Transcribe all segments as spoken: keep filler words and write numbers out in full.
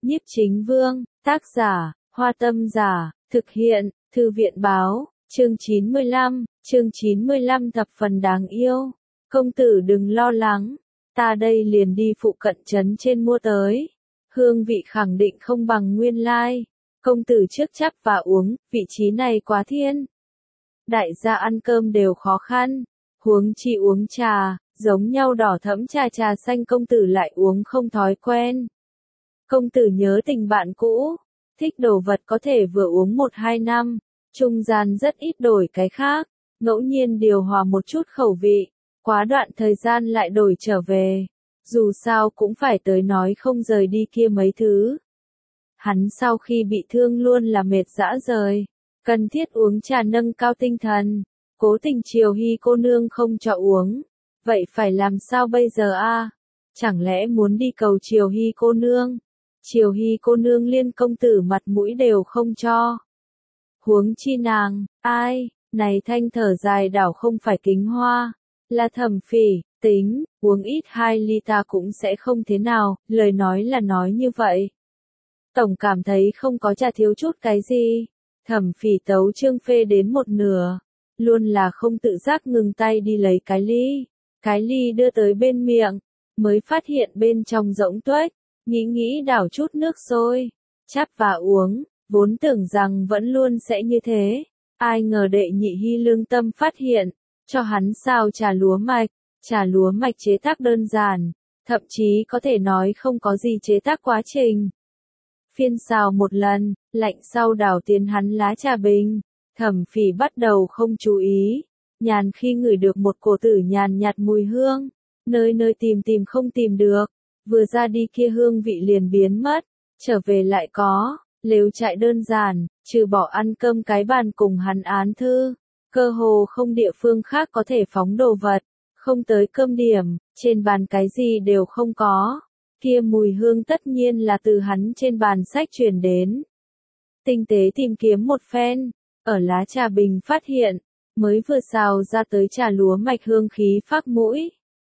Nhiếp Chính Vương, tác giả, Hoa Tâm Giả, thực hiện, Thư viện báo, chương chín mươi lăm, chương chín mươi lăm thập phần đáng yêu. Công tử đừng lo lắng, ta đây liền đi phụ cận trấn trên mua tới. Hương vị khẳng định không bằng nguyên lai. Công tử trước chắp và uống, vị trí này quá thiên. Đại gia ăn cơm đều khó khăn, huống chi uống trà, giống nhau đỏ thẫm trà trà xanh công tử lại uống không thói quen. Công tử nhớ tình bạn cũ, thích đồ vật có thể vừa uống một hai năm, trung gian rất ít đổi cái khác, ngẫu nhiên điều hòa một chút khẩu vị, quá đoạn thời gian lại đổi trở về, dù sao cũng phải tới nói không rời đi kia mấy thứ. Hắn sau khi bị thương luôn là mệt dã rời, cần thiết uống trà nâng cao tinh thần, cố tình Triều Hy cô nương không cho uống, vậy phải làm sao bây giờ a? Chẳng lẽ muốn đi cầu Triều Hy cô nương? Triều Hy cô nương liên công tử mặt mũi đều không cho. Huống chi nàng, ai, này thanh thở dài đảo không phải Kính Hoa, là Thẩm Phỉ, tính, uống ít hai ly ta cũng sẽ không thế nào, lời nói là nói như vậy. Tổng cảm thấy không có trà thiếu chút cái gì, Thẩm Phỉ tấu chương phê đến một nửa, luôn là không tự giác ngừng tay đi lấy cái ly, cái ly đưa tới bên miệng, mới phát hiện bên trong rỗng tuếch. Nghĩ nghĩ đảo chút nước sôi, chắp và uống, vốn tưởng rằng vẫn luôn sẽ như thế, ai ngờ đệ nhị hy lương tâm phát hiện, cho hắn sao trà lúa mạch, trà lúa mạch chế tác đơn giản, thậm chí có thể nói không có gì chế tác quá trình. Phiên xào một lần, lạnh sau đảo tiến hắn lá trà bình, Thẩm Phỉ bắt đầu không chú ý, nhàn khi ngửi được một cổ tử nhàn nhạt mùi hương, nơi nơi tìm tìm không tìm được. Vừa ra đi kia hương vị liền biến mất, trở về lại có, lều trại đơn giản, trừ bỏ ăn cơm cái bàn cùng hắn án thư, cơ hồ không địa phương khác có thể phóng đồ vật, không tới cơm điểm, trên bàn cái gì đều không có, kia mùi hương tất nhiên là từ hắn trên bàn sách truyền đến. Tinh tế tìm kiếm một phen, ở lá trà bình phát hiện, mới vừa xào ra tới trà lúa mạch hương khí phác mũi.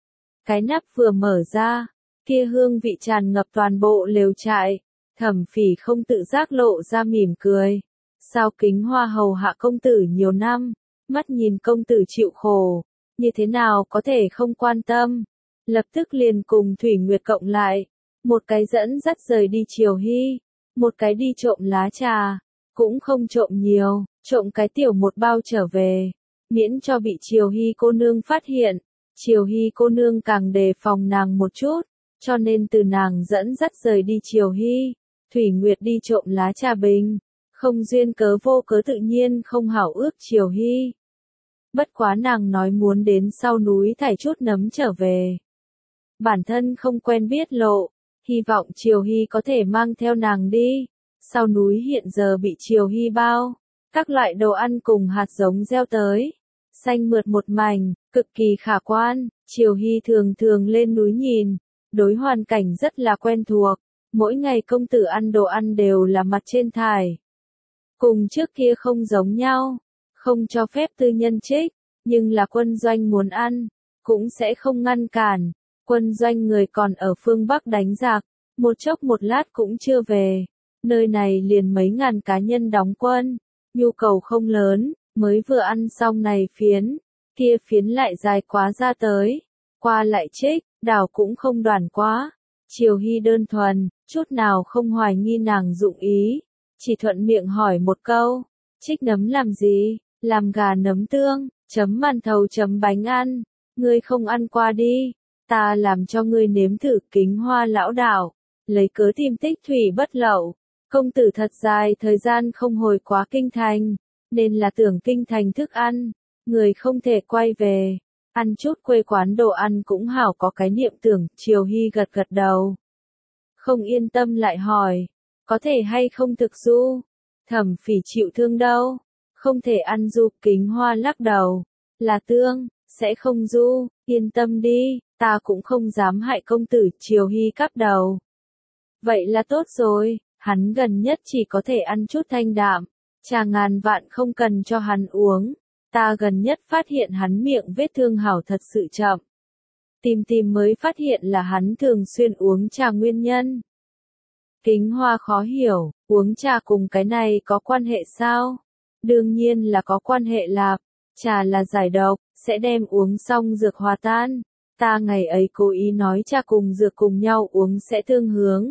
Cái nắp vừa mở ra, kia hương vị tràn ngập toàn bộ lều trại, Thẩm Phỉ không tự giác lộ ra mỉm cười. Sao Kính Hoa hầu hạ công tử nhiều năm, mắt nhìn công tử chịu khổ, như thế nào có thể không quan tâm. Lập tức liền cùng Thủy Nguyệt cộng lại, một cái dẫn dắt rời đi Triều Hy, một cái đi trộm lá trà, cũng không trộm nhiều, trộm cái tiểu một bao trở về, miễn cho bị Triều Hy cô nương phát hiện. Triều Hy cô nương càng đề phòng nàng một chút. Cho nên từ nàng dẫn dắt rời đi Triều Hy, Thủy Nguyệt đi trộm lá trà bình, không duyên cớ vô cớ tự nhiên không hảo ước Triều Hy. Bất quá nàng nói muốn đến sau núi thải chút nấm trở về. Bản thân không quen biết lộ, hy vọng Triều Hy có thể mang theo nàng đi. Sau núi hiện giờ bị Triều Hy bao, các loại đồ ăn cùng hạt giống gieo tới, xanh mượt một mảnh, cực kỳ khả quan. Triều Hy thường thường lên núi nhìn. Đối hoàn cảnh rất là quen thuộc, mỗi ngày công tử ăn đồ ăn đều là mặt trên thải. Cùng trước kia không giống nhau, không cho phép tư nhân trích, nhưng là quân doanh muốn ăn, cũng sẽ không ngăn cản. Quân doanh người còn ở phương Bắc đánh giặc, một chốc một lát cũng chưa về. Nơi này liền mấy ngàn cá nhân đóng quân, nhu cầu không lớn, mới vừa ăn xong này phiến, kia phiến lại dài quá ra tới, qua lại trích. Đảo cũng không đoàn quá, Triều Hy đơn thuần, chút nào không hoài nghi nàng dụng ý, chỉ thuận miệng hỏi một câu, trích nấm làm gì, làm gà nấm tương, chấm màn thầu chấm bánh ăn, ngươi không ăn qua đi, ta làm cho ngươi nếm thử. Kính Hoa lão đạo, lấy cớ tìm tích thủy bất lậu, công tử thật dài thời gian không hồi quá kinh thành, nên là tưởng kinh thành thức ăn, người không thể quay về. Ăn chút quê quán đồ ăn cũng hảo có cái niệm tưởng. Triều Hy gật gật đầu. Không yên tâm lại hỏi, có thể hay không thực du? Thẩm Phỉ chịu thương đâu, không thể ăn du. Kính Hoa lắc đầu, là tương, sẽ không du, yên tâm đi, ta cũng không dám hại công tử. Triều Hy cắp đầu. Vậy là tốt rồi, hắn gần nhất chỉ có thể ăn chút thanh đạm, trà ngàn vạn không cần cho hắn uống. Ta gần nhất phát hiện hắn miệng vết thương hảo thật sự chậm. Tìm tìm mới phát hiện là hắn thường xuyên uống trà nguyên nhân. Kính Hoa khó hiểu, uống trà cùng cái này có quan hệ sao? Đương nhiên là có quan hệ lạp, trà là giải độc, sẽ đem uống xong dược hòa tan. Ta ngày ấy cố ý nói trà cùng dược cùng nhau uống sẽ tương hướng.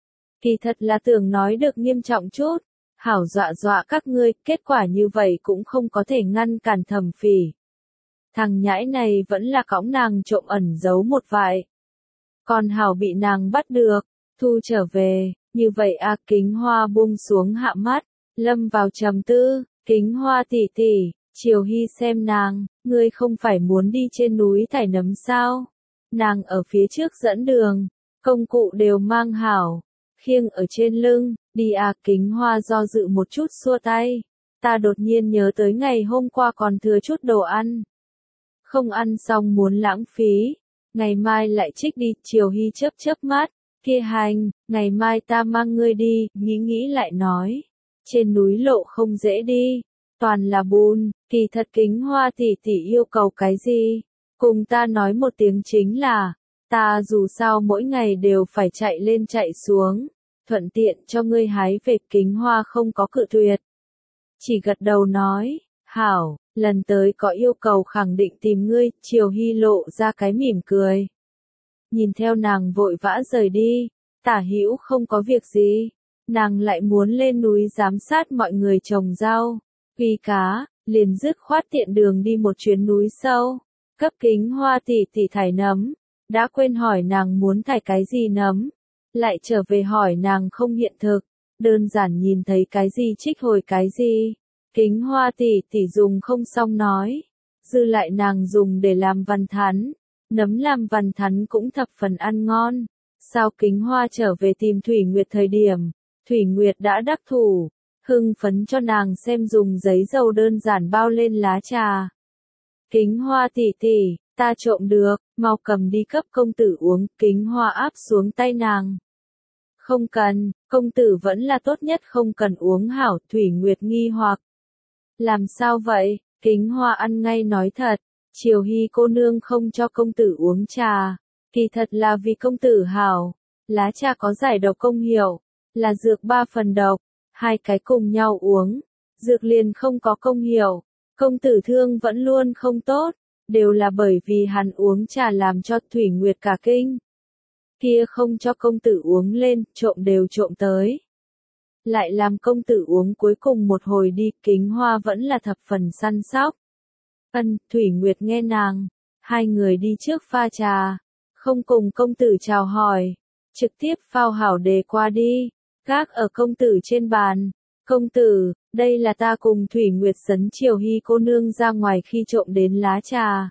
Kỳ thật là tưởng nói được nghiêm trọng chút, hảo dọa dọa các ngươi, kết quả như vậy cũng không có thể ngăn cản Thẩm Phỉ. Thằng nhãi này vẫn là cõng nàng trộm ẩn giấu một vại. Còn hảo bị nàng bắt được, thu trở về, như vậy a Kính Hoa buông xuống hạ mắt, lâm vào trầm tư, Kính Hoa tỷ tỷ, Triều Hy xem nàng, ngươi không phải muốn đi trên núi thải nấm sao? Nàng ở phía trước dẫn đường, công cụ đều mang hảo, khiêng ở trên lưng, đi a Kính Hoa do dự một chút xua tay, ta đột nhiên nhớ tới ngày hôm qua còn thừa chút đồ ăn. Không ăn xong muốn lãng phí, ngày mai lại trích đi, Triều Hy chớp chớp mắt, kia hành, ngày mai ta mang ngươi đi, nghĩ nghĩ lại nói, trên núi lộ không dễ đi, toàn là bùn, kỳ thật Kính Hoa tỷ tỷ yêu cầu cái gì, cùng ta nói một tiếng chính là, ta dù sao mỗi ngày đều phải chạy lên chạy xuống, thuận tiện cho ngươi hái về. Kính Hoa không có cự tuyệt, chỉ gật đầu nói, hảo, lần tới có yêu cầu khẳng định tìm ngươi. Triều Hy lộ ra cái mỉm cười, nhìn theo nàng vội vã rời đi, Tả Hữu không có việc gì, nàng lại muốn lên núi giám sát mọi người trồng rau, uy cá, liền dứt khoát tiện đường đi một chuyến núi sâu, cấp Kính Hoa tỷ tỷ thải nấm, đã quên hỏi nàng muốn thải cái gì nấm, lại trở về hỏi nàng không hiện thực, đơn giản nhìn thấy cái gì trích hồi cái gì. Kính Hoa tỷ tỷ dùng không xong nói, dư lại nàng dùng để làm văn thắn, nấm làm văn thắn cũng thập phần ăn ngon. Sao Kính Hoa trở về tìm Thủy Nguyệt thời điểm, Thủy Nguyệt đã đắc thủ, hưng phấn cho nàng xem dùng giấy dầu đơn giản bao lên lá trà. Kính Hoa tỷ tỷ, ta trộm được, mau cầm đi cấp công tử uống. Kính Hoa áp xuống tay nàng. Không cần, công tử vẫn là tốt nhất không cần uống hảo. Thủy Nguyệt nghi hoặc. Làm sao vậy? Kính Hoa ăn ngay nói thật, Triều Hy cô nương không cho công tử uống trà, kỳ thật là vì công tử hảo, lá trà có giải độc công hiệu, là dược ba phần độc, hai cái cùng nhau uống, dược liền không có công hiệu, công tử thương vẫn luôn không tốt, đều là bởi vì hắn uống trà làm cho Thủy Nguyệt cả kinh. Kia không cho công tử uống lên, trộm đều trộm tới. Lại làm công tử uống cuối cùng một hồi đi. Kính Hoa vẫn là thập phần săn sóc. Ân, Thủy Nguyệt nghe nàng, hai người đi trước pha trà, không cùng công tử chào hỏi, trực tiếp phao hảo đề qua đi, gác ở công tử trên bàn. Công tử, đây là ta cùng Thủy Nguyệt sấn Triều Hy cô nương ra ngoài khi trộm đến lá trà.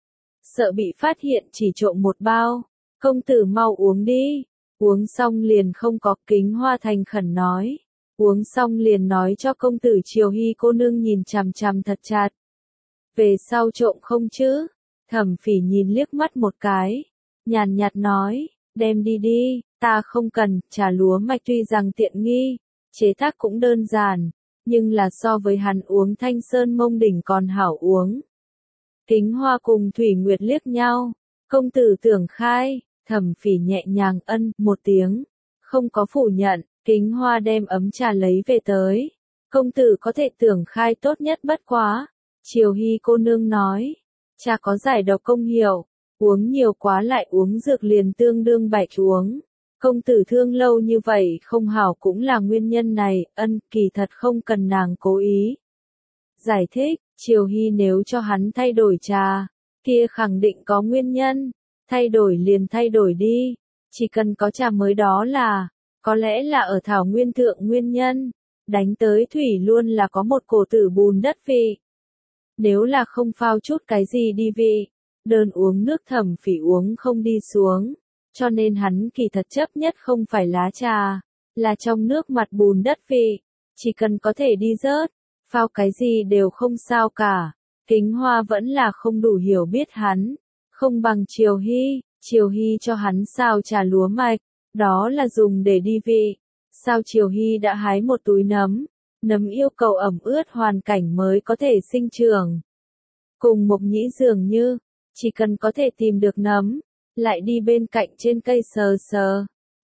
Sợ bị phát hiện chỉ trộm một bao, công tử mau uống đi, uống xong liền không có. Kính Hoa thành khẩn nói, uống xong liền nói cho công tử. Triều Hy cô nương nhìn chằm chằm thật chặt. Về sau trộm không chứ? Thẩm Phỉ nhìn liếc mắt một cái, nhàn nhạt nói, đem đi đi, ta không cần. Trà lúa mạch tuy rằng tiện nghi, chế tác cũng đơn giản, nhưng là so với hắn uống Thanh Sơn Mông Đỉnh còn hảo uống. Kính Hoa cùng Thủy Nguyệt liếc nhau, công tử tưởng khai. Thẩm Phỉ nhẹ nhàng ân một tiếng, không có phủ nhận. Kính Hoa đem ấm trà lấy về tới, công tử có thể tưởng khai tốt nhất bất quá. Triều Hy cô nương nói, trà có giải độc công hiệu, uống nhiều quá lại uống dược liền tương đương bạch uống. Công tử thương lâu như vậy không hảo cũng là nguyên nhân này. Ân, kỳ thật không cần nàng cố ý giải thích. Triều Hy nếu cho hắn thay đổi trà, kia khẳng định có nguyên nhân, thay đổi liền thay đổi đi, chỉ cần có trà mới đó là, có lẽ là ở thảo nguyên thượng nguyên nhân, đánh tới thủy luôn là có một cổ tử bùn đất vị. Nếu là không phao chút cái gì đi vị, đơn uống nước Thẩm Phỉ uống không đi xuống, cho nên hắn kỳ thật chấp nhất không phải lá trà, là trong nước mặt bùn đất vị, chỉ cần có thể đi rớt, phao cái gì đều không sao cả. Kính Hoa vẫn là không đủ hiểu biết hắn, không bằng Triều Hy. Triều Hy cho hắn sao trà lúa mạch, đó là dùng để đi vị. Sao Triều Hy đã hái một túi nấm, nấm yêu cầu ẩm ướt hoàn cảnh mới có thể sinh trưởng. Cùng Mộc Nhĩ dường như, chỉ cần có thể tìm được nấm, lại đi bên cạnh trên cây sờ sờ,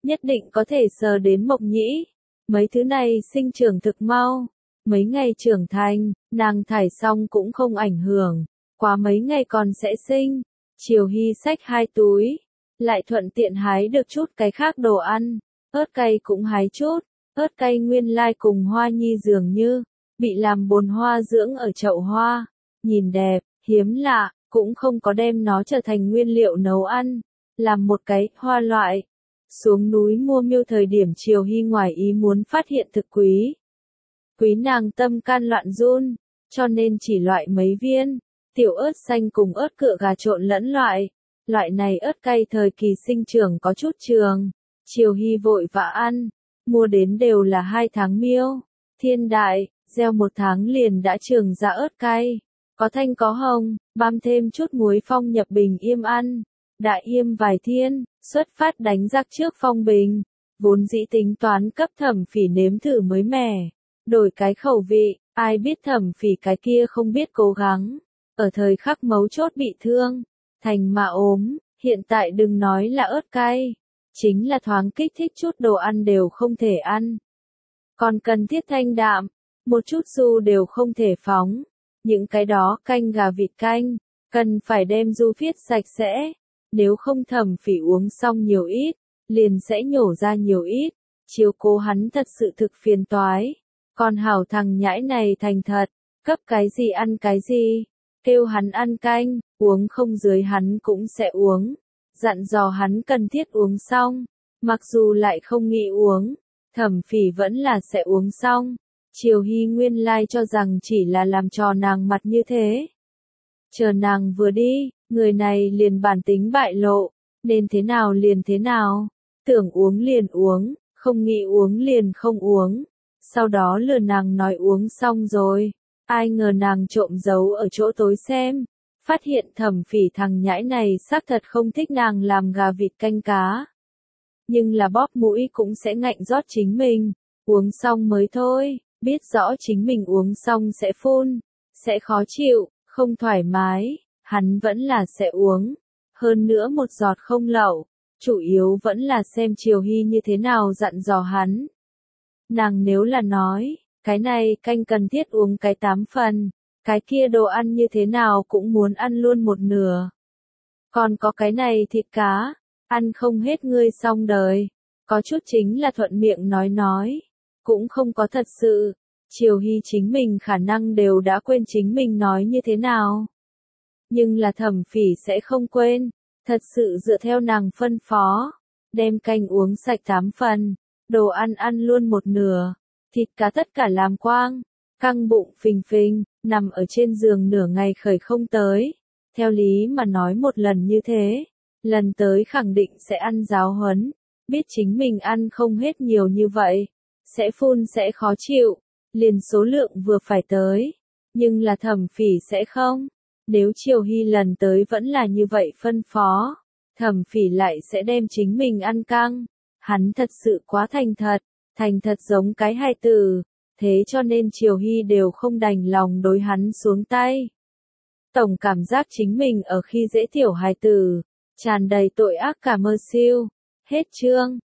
nhất định có thể sờ đến Mộc Nhĩ. Mấy thứ này sinh trưởng thực mau, mấy ngày trưởng thành, nàng thải xong cũng không ảnh hưởng, quá mấy ngày còn sẽ sinh. Triều Hy xách hai túi, lại thuận tiện hái được chút cái khác đồ ăn, ớt cay cũng hái chút, ớt cay nguyên lai cùng hoa nhi dường như, bị làm bồn hoa dưỡng ở chậu hoa, nhìn đẹp, hiếm lạ, cũng không có đem nó trở thành nguyên liệu nấu ăn, làm một cái hoa loại. Xuống núi mua miêu thời điểm Triều Hy ngoài ý muốn phát hiện thực quý. Quý nàng tâm can loạn run, cho nên chỉ loại mấy viên, tiểu ớt xanh cùng ớt cựa gà trộn lẫn loại. Loại này ớt cay thời kỳ sinh trưởng có chút trường, Triều Hy vội vã ăn, mua đến đều là hai tháng miêu. Thiên đại, gieo một tháng liền đã trường ra ớt cay, có thanh có hồng, băm thêm chút muối phong nhập bình yêm ăn. Đại yêm vài thiên, xuất phát đánh giặc trước phong bình, vốn dĩ tính toán cấp Thẩm Phỉ nếm thử mới mẻ, đổi cái khẩu vị, ai biết Thẩm Phỉ cái kia không biết cố gắng, ở thời khắc mấu chốt bị thương, thành mà ốm, hiện tại đừng nói là ớt cay, chính là thoáng kích thích chút đồ ăn đều không thể ăn. Còn cần thiết thanh đạm, một chút du đều không thể phóng, những cái đó canh gà vịt canh, cần phải đem du phiết sạch sẽ. Nếu không Thẩm Phỉ uống xong nhiều ít, liền sẽ nhổ ra nhiều ít, chiếu cố hắn thật sự thực phiền toái. Còn hảo thằng nhãi này thành thật, cấp cái gì ăn cái gì, kêu hắn ăn canh, uống không dưới hắn cũng sẽ uống, dặn dò hắn cần thiết uống xong, mặc dù lại không nghĩ uống, Thẩm Phỉ vẫn là sẽ uống xong. Triều Hy nguyên lai cho rằng chỉ là làm trò nàng mặt như thế. Chờ nàng vừa đi, người này liền bản tính bại lộ, nên thế nào liền thế nào, tưởng uống liền uống, không nghĩ uống liền không uống, sau đó lừa nàng nói uống xong rồi, ai ngờ nàng trộm giấu ở chỗ tối xem, phát hiện Thẩm Phỉ thằng nhãi này xác thật không thích nàng làm gà vịt canh cá. Nhưng là bóp mũi cũng sẽ ngạnh rót chính mình, uống xong mới thôi, biết rõ chính mình uống xong sẽ phun, sẽ khó chịu, không thoải mái. Hắn vẫn là sẽ uống, hơn nữa một giọt không lậu, chủ yếu vẫn là xem Triều Hy như thế nào dặn dò hắn. Nàng nếu là nói, cái này canh cần thiết uống cái tám phần, cái kia đồ ăn như thế nào cũng muốn ăn luôn một nửa. Còn có cái này thịt cá, ăn không hết ngươi xong đời, có chút chính là thuận miệng nói nói, cũng không có thật sự, Triều Hy chính mình khả năng đều đã quên chính mình nói như thế nào. Nhưng là Thẩm Phỉ sẽ không quên, thật sự dựa theo nàng phân phó, đem canh uống sạch tám phần, đồ ăn ăn luôn một nửa, thịt cá tất cả làm quang, căng bụng phình phình, nằm ở trên giường nửa ngày khởi không tới. Theo lý mà nói một lần như thế, lần tới khẳng định sẽ ăn giáo huấn, biết chính mình ăn không hết nhiều như vậy, sẽ phun sẽ khó chịu, liền số lượng vừa phải tới, nhưng là Thẩm Phỉ sẽ không. Nếu Triều Hy lần tới vẫn là như vậy phân phó, Thẩm Phỉ lại sẽ đem chính mình ăn căng. Hắn thật sự quá thành thật, thành thật giống cái hài tử, thế cho nên Triều Hy đều không đành lòng đối hắn xuống tay. Tổng cảm giác chính mình ở khi dễ tiểu hài tử, tràn đầy tội ác cả mơ siêu. Hết chương.